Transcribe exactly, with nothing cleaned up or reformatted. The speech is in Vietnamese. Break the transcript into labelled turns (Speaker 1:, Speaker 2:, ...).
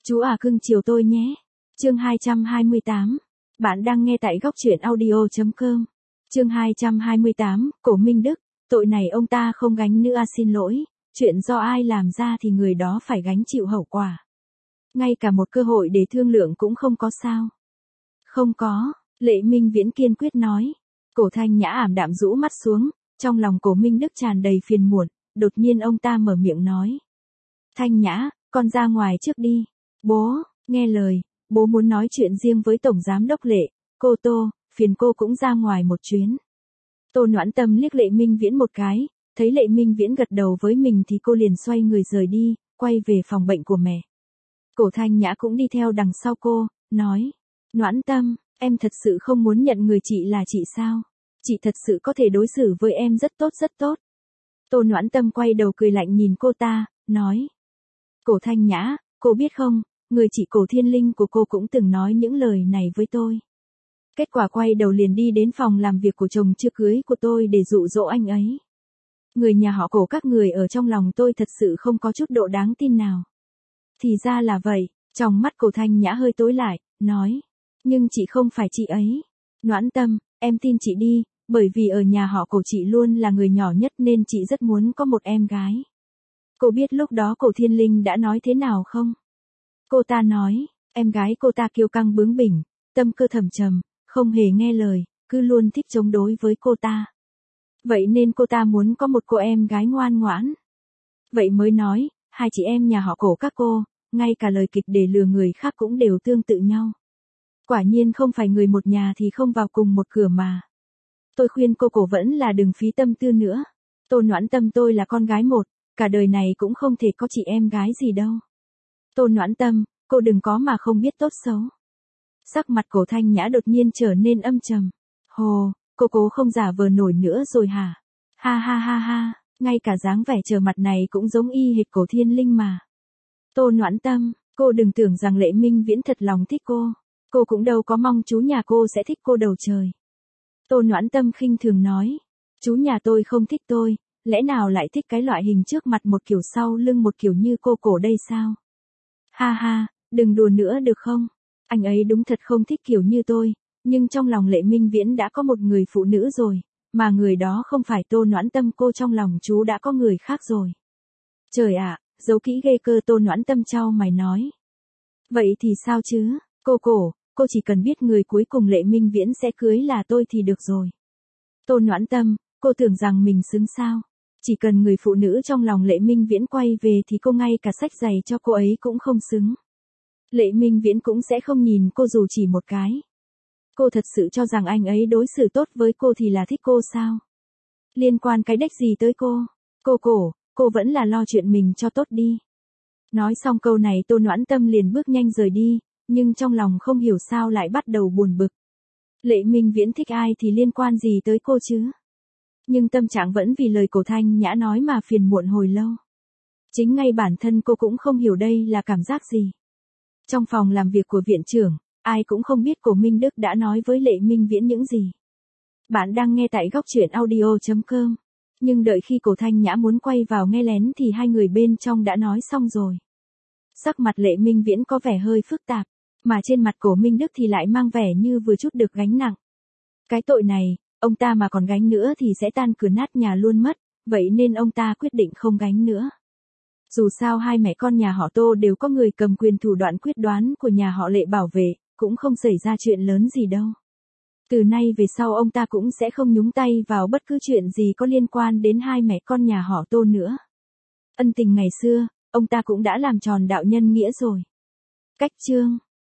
Speaker 1: Chú à cưng chiều tôi nhé. Chương hai trăm hai mươi tám. Bạn đang nghe tại góc truyện audio chấm com. Chương hai trăm hai mươi tám, Cổ Minh Đức, tội này ông ta không gánh nữa à, xin lỗi, chuyện do ai làm ra thì người đó phải gánh chịu hậu quả. Ngay cả một cơ hội để thương lượng cũng không có sao? Không có, Lệ Minh Viễn kiên quyết nói. Cổ Thanh Nhã ảm đạm rũ mắt xuống, trong lòng Cổ Minh Đức tràn đầy phiền muộn, đột nhiên ông ta mở miệng nói. Thanh Nhã, con ra ngoài trước đi. Bố, nghe lời, bố muốn nói chuyện riêng với Tổng Giám Đốc Lệ, cô Tô, phiền cô cũng ra ngoài một chuyến. Tô Noãn Tâm liếc Lệ Minh Viễn một cái, thấy Lệ Minh Viễn gật đầu với mình thì cô liền xoay người rời đi, quay về phòng bệnh của mẹ. Cổ Thanh Nhã cũng đi theo đằng sau cô, nói, Noãn Tâm, em thật sự không muốn nhận người chị là chị sao? Chị thật sự có thể đối xử với em rất tốt rất tốt. Tô Noãn Tâm quay đầu cười lạnh nhìn cô ta, nói. Cổ Thanh Nhã, cô biết không, người chị Cổ Thiên Linh của cô cũng từng nói những lời này với tôi. Kết quả quay đầu liền đi đến phòng làm việc của chồng chưa cưới của tôi để dụ dỗ anh ấy. Người nhà họ Cổ các người ở trong lòng tôi thật sự không có chút độ đáng tin nào. Thì ra là vậy, trong mắt Cổ Thanh Nhã hơi tối lại, nói. Nhưng chị không phải chị ấy. Noãn Tâm, em tin chị đi, bởi vì ở nhà họ Cổ chị luôn là người nhỏ nhất nên chị rất muốn có một em gái. Cô biết lúc đó Cổ Thiên Linh đã nói thế nào không? Cô ta nói, em gái cô ta kiêu căng bướng bỉnh, tâm cơ thầm trầm, không hề nghe lời, cứ luôn thích chống đối với cô ta. Vậy nên cô ta muốn có một cô em gái ngoan ngoãn. Vậy mới nói, hai chị em nhà họ Cổ các cô, ngay cả lời kịch để lừa người khác cũng đều tương tự nhau. Quả nhiên không phải người một nhà thì không vào cùng một cửa mà. Tôi khuyên cô Cổ vẫn là đừng phí tâm tư nữa. Tô Noãn Tâm tôi là con gái một, cả đời này cũng không thể có chị em gái gì đâu. Tô Noãn Tâm, cô đừng có mà không biết tốt xấu. Sắc mặt Cổ Thanh Nhã đột nhiên trở nên âm trầm. Hồ, cô cố không giả vờ nổi nữa rồi hả? Ha ha ha ha, ngay cả dáng vẻ trở mặt này cũng giống y hệt Cổ Thiên Linh mà. Tô Noãn Tâm, cô đừng tưởng rằng Lệ Minh Viễn thật lòng thích cô. Cô cũng đâu có mong chú nhà cô sẽ thích cô đầu trời. Tô Noãn Tâm khinh thường nói. Chú nhà tôi không thích tôi, lẽ nào lại thích cái loại hình trước mặt một kiểu sau lưng một kiểu như cô Cổ đây sao? Ha ha, đừng đùa nữa được không? Anh ấy đúng thật không thích kiểu như tôi, nhưng trong lòng Lệ Minh Viễn đã có một người phụ nữ rồi, mà người đó không phải Tô Noãn Tâm cô, trong lòng chú đã có người khác rồi. Trời ạ, giấu kỹ ghê cơ. Tô Noãn Tâm chau mày nói. Vậy thì sao chứ, cô Cổ, cô chỉ cần biết người cuối cùng Lệ Minh Viễn sẽ cưới là tôi thì được rồi. Tô Noãn Tâm, cô tưởng rằng mình xứng sao? Chỉ cần người phụ nữ trong lòng Lệ Minh Viễn quay về thì cô ngay cả xách giày cho cô ấy cũng không xứng. Lệ Minh Viễn cũng sẽ không nhìn cô dù chỉ một cái. Cô thật sự cho rằng anh ấy đối xử tốt với cô thì là thích cô sao? Liên quan cái đếch gì tới cô? Cô Cổ, cô vẫn là lo chuyện mình cho tốt đi. Nói xong câu này Tô Noãn Tâm liền bước nhanh rời đi, nhưng trong lòng không hiểu sao lại bắt đầu buồn bực. Lệ Minh Viễn thích ai thì liên quan gì tới cô chứ? Nhưng tâm trạng vẫn vì lời Cổ Thanh Nhã nói mà phiền muộn hồi lâu. Chính ngay bản thân cô cũng không hiểu đây là cảm giác gì. Trong phòng làm việc của viện trưởng, ai cũng không biết Cổ Minh Đức đã nói với Lệ Minh Viễn những gì. Bạn đang nghe tại góc truyện audio chấm com. Nhưng đợi khi Cổ Thanh Nhã muốn quay vào nghe lén thì hai người bên trong đã nói xong rồi. Sắc mặt Lệ Minh Viễn có vẻ hơi phức tạp, mà trên mặt Cổ Minh Đức thì lại mang vẻ như vừa chút được gánh nặng. Cái tội này, ông ta mà còn gánh nữa thì sẽ tan cửa nát nhà luôn mất, vậy nên ông ta quyết định không gánh nữa. Dù sao hai mẹ con nhà họ Tô đều có người cầm quyền thủ đoạn quyết đoán của nhà họ Lệ bảo vệ, cũng không xảy ra chuyện lớn gì đâu. Từ nay về sau ông ta cũng sẽ không nhúng tay vào bất cứ chuyện gì có liên quan đến hai mẹ con nhà họ Tô nữa. Ân tình ngày xưa, ông ta cũng đã làm tròn đạo nhân nghĩa rồi. Cách chương